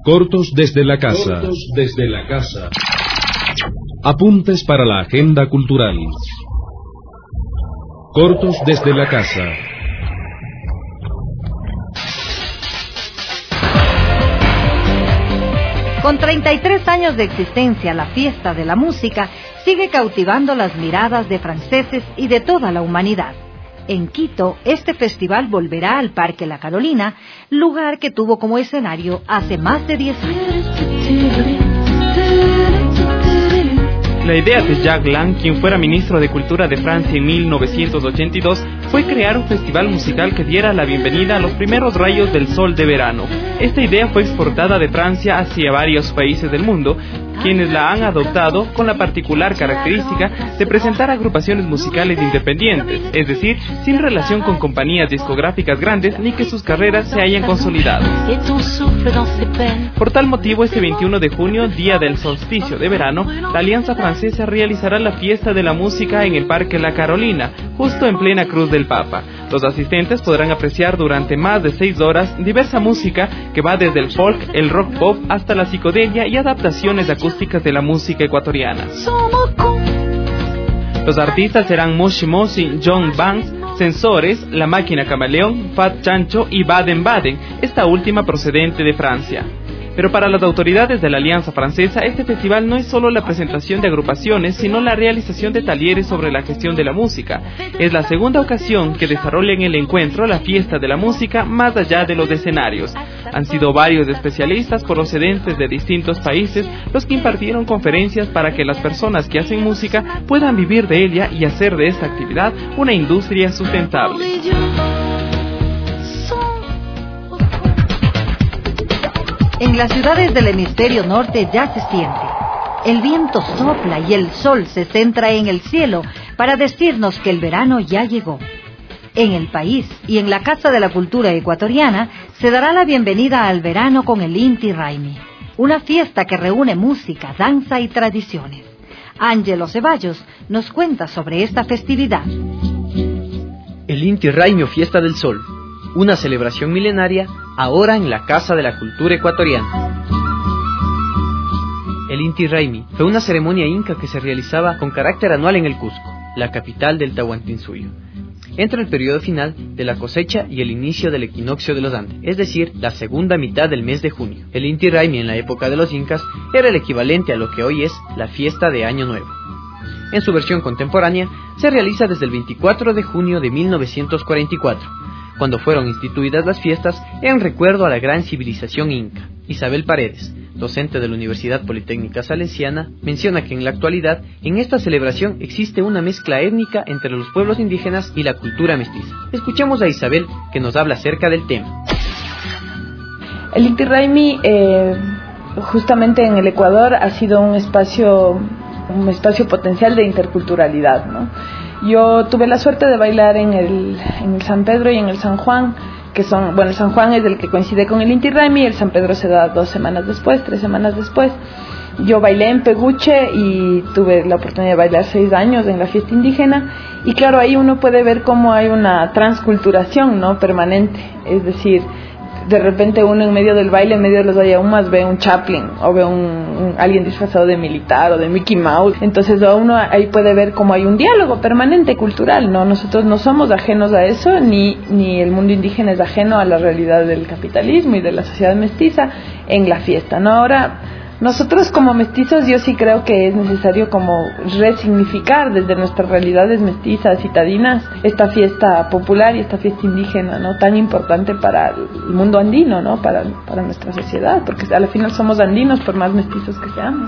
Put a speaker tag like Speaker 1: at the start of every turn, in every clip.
Speaker 1: Cortos desde la casa. Cortos desde la casa. Apuntes para la agenda cultural. Cortos desde la casa.
Speaker 2: Con 33 años de existencia, la Fiesta de la Música sigue cautivando las miradas de franceses y de toda la humanidad. En Quito, este festival volverá al Parque La Carolina, lugar que tuvo como escenario hace más de 10 años.
Speaker 3: La idea de Jacques Lang, quien fuera ministro de Cultura de Francia en 1982, fue crear un festival musical que diera la bienvenida a los primeros rayos del sol de verano. Esta idea fue exportada de Francia hacia varios países del mundo, quienes la han adoptado con la particular característica de presentar agrupaciones musicales independientes, es decir, sin relación con compañías discográficas grandes ni que sus carreras se hayan consolidado. Por tal motivo, este 21 de junio, día del solsticio de verano, la Alianza Francesa realizará la Fiesta de la Música en el Parque La Carolina, justo en plena Cruz del Papa. Los asistentes podrán apreciar durante más de 6 horas diversa música que va desde el folk, el rock pop hasta la psicodelia y adaptaciones acústicas de la música ecuatoriana. Los artistas serán Moshi Moshi, John Banks, Sensores, La Máquina Camaleón, Fat Chancho y Baden Baden, esta última procedente de Francia. Pero para las autoridades de la Alianza Francesa, este festival no es solo la presentación de agrupaciones, sino la realización de talleres sobre la gestión de la música. Es la segunda ocasión que desarrollan el encuentro la Fiesta de la Música más allá de los escenarios. Han sido varios especialistas procedentes de distintos países los que impartieron conferencias para que las personas que hacen música puedan vivir de ella y hacer de esta actividad una industria sustentable.
Speaker 2: En las ciudades del hemisferio norte ya se siente. El viento sopla y el sol se centra en el cielo para decirnos que el verano ya llegó. En el país y en la Casa de la Cultura Ecuatoriana se dará la bienvenida al verano con el Inti Raymi, una fiesta que reúne música, danza y tradiciones. Ángelo Ceballos nos cuenta sobre esta festividad.
Speaker 4: El Inti Raymi o Fiesta del Sol, una celebración milenaria ahora en la Casa de la Cultura Ecuatoriana. El Inti Raymi fue una ceremonia inca que se realizaba con carácter anual en el Cusco, la capital del Tahuantinsuyo, entre el periodo final de la cosecha y el inicio del equinoccio de los Andes, es decir, la segunda mitad del mes de junio. El Inti Raymi en la época de los incas era el equivalente a lo que hoy es la fiesta de Año Nuevo. En su versión contemporánea se realiza desde el 24 de junio de 1944, cuando fueron instituidas las fiestas en recuerdo a la gran civilización inca. Isabel Paredes, docente de la Universidad Politécnica Salesiana, menciona que en la actualidad, en esta celebración existe una mezcla étnica entre los pueblos indígenas y la cultura mestiza. Escuchemos a Isabel, que nos habla acerca del tema.
Speaker 5: El Inti Raymi, justamente en el Ecuador, ha sido un espacio potencial de interculturalidad, ¿no? Yo tuve la suerte de bailar en el San Pedro y en el San Juan, que son, bueno, el San Juan es el que coincide con el Inti Raymi, y el San Pedro se da 3 semanas después. Yo bailé en Peguche y tuve la oportunidad de bailar 6 años en la fiesta indígena, y claro, ahí uno puede ver cómo hay una transculturación, ¿no?, permanente, es decir, de repente uno en medio del baile, en medio de los ayahumas, ve un Chaplin o ve alguien disfrazado de militar o de Mickey Mouse. Entonces uno ahí puede ver cómo hay un diálogo permanente cultural, ¿no? Nosotros no somos ajenos a eso, ni el mundo indígena es ajeno a la realidad del capitalismo y de la sociedad mestiza en la fiesta, ¿no? Ahora, nosotros como mestizos, yo sí creo que es necesario como resignificar desde nuestras realidades mestizas, citadinas, esta fiesta popular y esta fiesta indígena, ¿no?, tan importante para el mundo andino, ¿no?, para nuestra sociedad, porque al final somos andinos por más mestizos que seamos.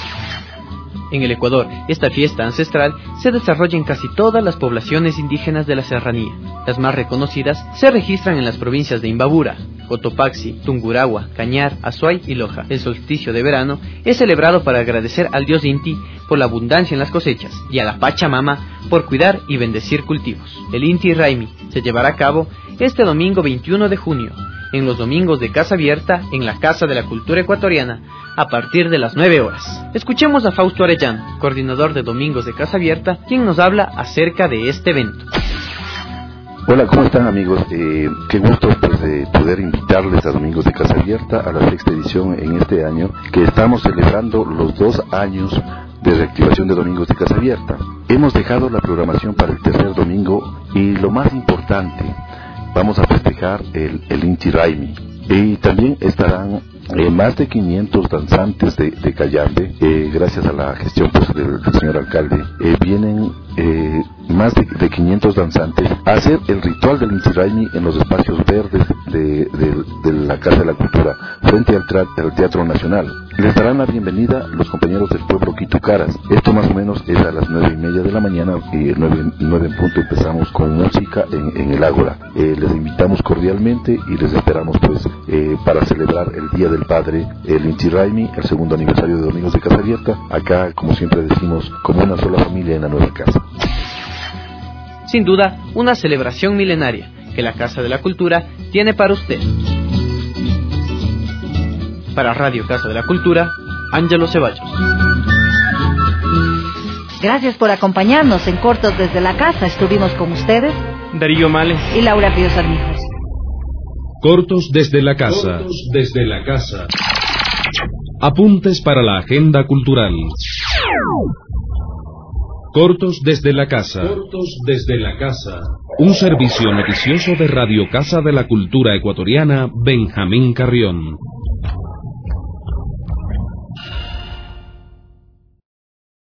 Speaker 4: En el Ecuador, esta fiesta ancestral se desarrolla en casi todas las poblaciones indígenas de la serranía. Las más reconocidas se registran en las provincias de Imbabura, Cotopaxi, Tungurahua, Cañar, Azuay y Loja. El solsticio de verano es celebrado para agradecer al dios Inti por la abundancia en las cosechas y a la Pachamama por cuidar y bendecir cultivos. El Inti Raymi se llevará a cabo este domingo 21 de junio, en los domingos de Casa Abierta en la Casa de la Cultura Ecuatoriana, a partir de las 9 horas. Escuchemos a Fausto Arellano, coordinador de Domingos de Casa Abierta, quien nos habla acerca de este evento.
Speaker 6: Hola, ¿cómo están, amigos? Qué gusto pues, poder invitarles a Domingos de Casa Abierta a la 6ª edición en este año, que estamos celebrando los 2 años de reactivación de Domingos de Casa Abierta. Hemos dejado la programación para el tercer domingo y lo más importante, vamos a festejar el Inti Raymi. Y también estarán más de 500 danzantes de Cayambe, gracias a la gestión pues, del señor alcalde. Vienen más de 500 danzantes a hacer el ritual del Inti Raymi en los espacios verdes de la Casa de la Cultura, frente al Teatro Nacional. Les darán la bienvenida los compañeros del pueblo Quitucaras. Esto más o menos es a las 9:30 de la mañana, y 9 en punto empezamos con música en el Ágora. Les invitamos cordialmente y les esperamos pues para celebrar el Día del Padre, el Inti Raymi, el 2º aniversario de Domingos de Casa Abierta, acá, como siempre decimos, como una sola familia en la nueva casa.
Speaker 4: Sin duda, una celebración milenaria que la Casa de la Cultura tiene para usted. Para Radio Casa de la Cultura, Ángelo Ceballos.
Speaker 2: Gracias por acompañarnos en Cortos desde la Casa. Estuvimos con ustedes
Speaker 3: Darío Males
Speaker 2: y Laura Ríos Armijos.
Speaker 1: Cortos desde la Casa. Cortos desde la Casa. Apuntes para la agenda cultural. Cortos desde la Casa. Cortos desde la Casa. Un servicio noticioso de Radio Casa de la Cultura Ecuatoriana, Benjamín Carrión.